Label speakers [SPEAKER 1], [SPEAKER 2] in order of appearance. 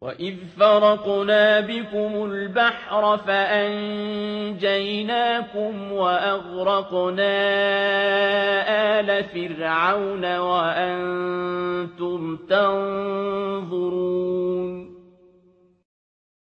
[SPEAKER 1] وَإِذْ فَرَقْنَا بِكُمُ الْبَحْرَ فَأَنجَيْنَاكُمْ وَأَغْرَقْنَا آلَ فِرْعَوْنَ وَأَنتُمْ تَنظُرُونَ